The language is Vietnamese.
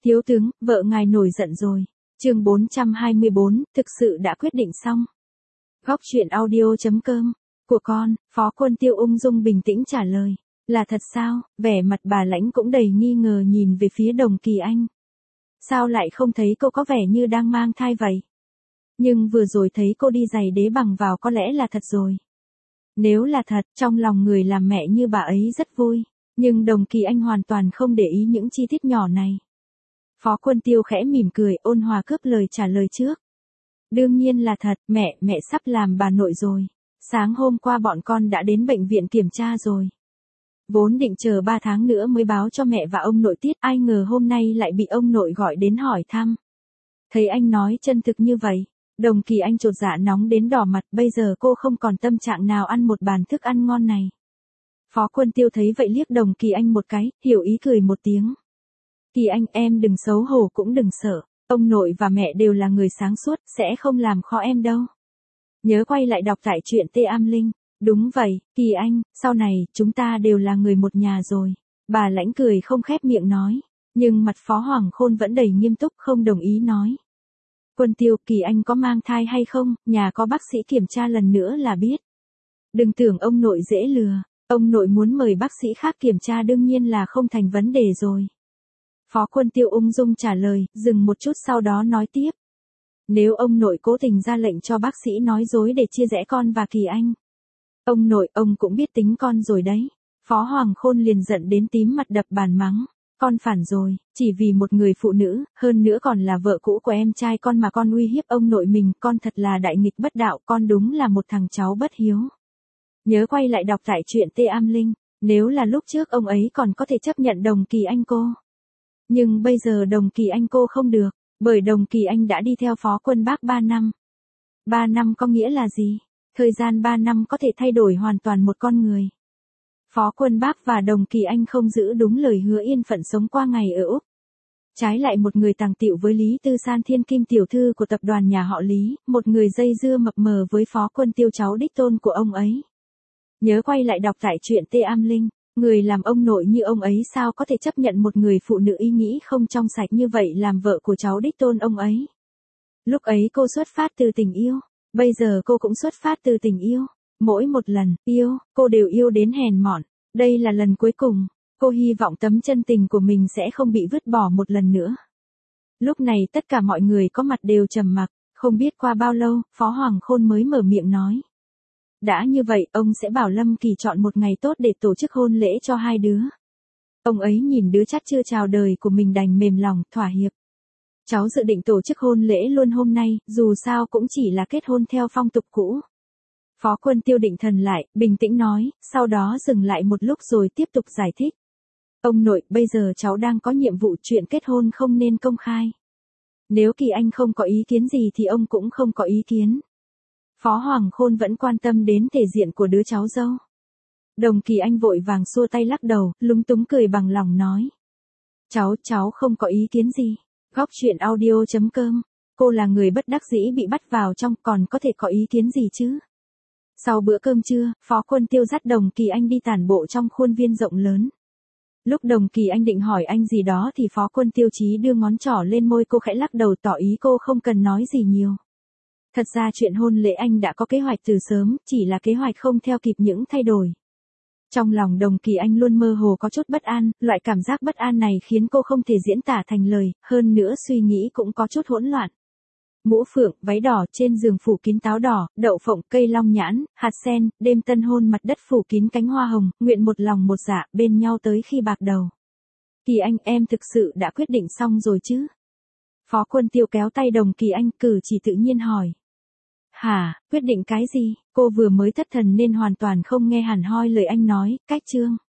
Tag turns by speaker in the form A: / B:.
A: Thiếu tướng, vợ ngài nổi giận rồi. Chương 424, thực sự đã quyết định xong. Góc truyện audio.com. Của con, Phó Quân Tiêu ung dung bình tĩnh trả lời. Là thật sao? Vẻ mặt bà Lãnh cũng đầy nghi ngờ nhìn về phía Đồng Kỳ Anh. Sao lại không thấy cô có vẻ như đang mang thai vậy? Nhưng vừa rồi thấy cô đi giày đế bằng vào có lẽ là thật rồi. Nếu là thật, trong lòng người làm mẹ như bà ấy rất vui. Nhưng Đồng Kỳ Anh hoàn toàn không để ý những chi tiết nhỏ này. Phó Quân Tiêu khẽ mỉm cười, ôn hòa cướp lời trả lời trước. Đương nhiên là thật, mẹ sắp làm bà nội rồi. Sáng hôm qua bọn con đã đến bệnh viện kiểm tra rồi. Vốn định chờ 3 tháng nữa mới báo cho mẹ và ông nội tiết, ai ngờ hôm nay lại bị ông nội gọi đến hỏi thăm. Thấy anh nói chân thực như vậy, Đồng Kỳ Anh chột dạ nóng đến đỏ mặt, bây giờ cô không còn tâm trạng nào ăn một bàn thức ăn ngon này. Phó Quân Tiêu thấy vậy liếc Đồng Kỳ Anh một cái, hiểu ý cười một tiếng. Kỳ Anh, em đừng xấu hổ cũng đừng sợ, ông nội và mẹ đều là người sáng suốt, sẽ không làm khó em đâu. Nhớ quay lại đọc tại truyện Tê Am Linh. Đúng vậy, Kỳ Anh, sau này, chúng ta đều là người một nhà rồi. Bà Lãnh cười không khép miệng nói, nhưng mặt Phó Hoàng Khôn vẫn đầy nghiêm túc không đồng ý nói. Quân Tiêu, Kỳ Anh có mang thai hay không, nhà có bác sĩ kiểm tra lần nữa là biết. Đừng tưởng ông nội dễ lừa, ông nội muốn mời bác sĩ khác kiểm tra đương nhiên là không thành vấn đề rồi. Phó Quân Tiêu ung dung trả lời, dừng một chút sau đó nói tiếp. Nếu ông nội cố tình ra lệnh cho bác sĩ nói dối để chia rẽ con và Kỳ Anh. Ông nội, ông cũng biết tính con rồi đấy. Phó Hoàng Khôn liền giận đến tím mặt đập bàn mắng. Con phản rồi, chỉ vì một người phụ nữ, hơn nữa còn là vợ cũ của em trai con mà con uy hiếp ông nội mình, con thật là đại nghịch bất đạo, con đúng là một thằng cháu bất hiếu. Nhớ quay lại đọc tại truyện Tê Am Linh, nếu là lúc trước ông ấy còn có thể chấp nhận Đồng Kỳ Anh cô. Nhưng bây giờ Đồng Kỳ Anh cô không được, bởi Đồng Kỳ Anh đã đi theo Phó Quân Bác 3 năm. 3 năm có nghĩa là gì? Thời gian 3 năm có thể thay đổi hoàn toàn một con người. Phó Quân Bác và Đồng Kỳ Anh không giữ đúng lời hứa yên phận sống qua ngày ở Úc. Trái lại một người tàng tựu với Lý Tư San thiên kim tiểu thư của tập đoàn nhà họ Lý, một người dây dưa mập mờ với Phó Quân Tiêu cháu đích tôn của ông ấy. Nhớ quay lại đọc tại truyện Tê Am Linh, người làm ông nội như ông ấy sao có thể chấp nhận một người phụ nữ ý nghĩ không trong sạch như vậy làm vợ của cháu đích tôn ông ấy. Lúc ấy cô xuất phát từ tình yêu. Bây giờ cô cũng xuất phát từ tình yêu. Mỗi một lần yêu, cô đều yêu đến hèn mọn. Đây là lần cuối cùng. Cô hy vọng tấm chân tình của mình sẽ không bị vứt bỏ một lần nữa. Lúc này tất cả mọi người có mặt đều trầm mặc. Không biết qua bao lâu, Phó Hoàng Khôn mới mở miệng nói. Đã như vậy, ông sẽ bảo Lâm Kỳ chọn một ngày tốt để tổ chức hôn lễ cho hai đứa. Ông ấy nhìn đứa chắt chưa chào đời của mình đành mềm lòng, thỏa hiệp. Cháu dự định tổ chức hôn lễ luôn hôm nay, dù sao cũng chỉ là kết hôn theo phong tục cũ. Phó Quân Tiêu định thần lại, bình tĩnh nói, sau đó dừng lại một lúc rồi tiếp tục giải thích. Ông nội, bây giờ cháu đang có nhiệm vụ chuyện kết hôn không nên công khai. Nếu Kỳ Anh không có ý kiến gì thì ông cũng không có ý kiến. Phó Hoàng Khôn vẫn quan tâm đến thể diện của đứa cháu dâu. Đồng Kỳ Anh vội vàng xua tay lắc đầu, lúng túng cười bằng lòng nói. Cháu không có ý kiến gì. Góc truyện audio.com. Cô là người bất đắc dĩ bị bắt vào trong, còn có thể có ý kiến gì chứ? Sau bữa cơm trưa, Phó Quân Tiêu dắt Đồng Kỳ Anh đi tản bộ trong khuôn viên rộng lớn. Lúc Đồng Kỳ Anh định hỏi anh gì đó thì Phó Quân Tiêu chí đưa ngón trỏ lên môi cô khẽ lắc đầu tỏ ý cô không cần nói gì nhiều. Thật ra chuyện hôn lễ anh đã có kế hoạch từ sớm, chỉ là kế hoạch không theo kịp những thay đổi. Trong lòng Đồng Kỳ Anh luôn mơ hồ có chút bất an, loại cảm giác bất an này khiến cô không thể diễn tả thành lời, hơn nữa suy nghĩ cũng có chút hỗn loạn. Mũ phượng, váy đỏ, trên giường phủ kín táo đỏ, đậu phộng, cây long nhãn, hạt sen, đêm tân hôn mặt đất phủ kín cánh hoa hồng, nguyện một lòng một dạ, bên nhau tới khi bạc đầu. Kỳ Anh, em thực sự đã quyết định xong rồi chứ? Phó Quân Tiêu kéo tay Đồng Kỳ Anh, cử chỉ tự nhiên hỏi. Hả, quyết định cái gì? Cô vừa mới thất thần nên hoàn toàn không nghe hẳn hoi lời anh nói, cách chương.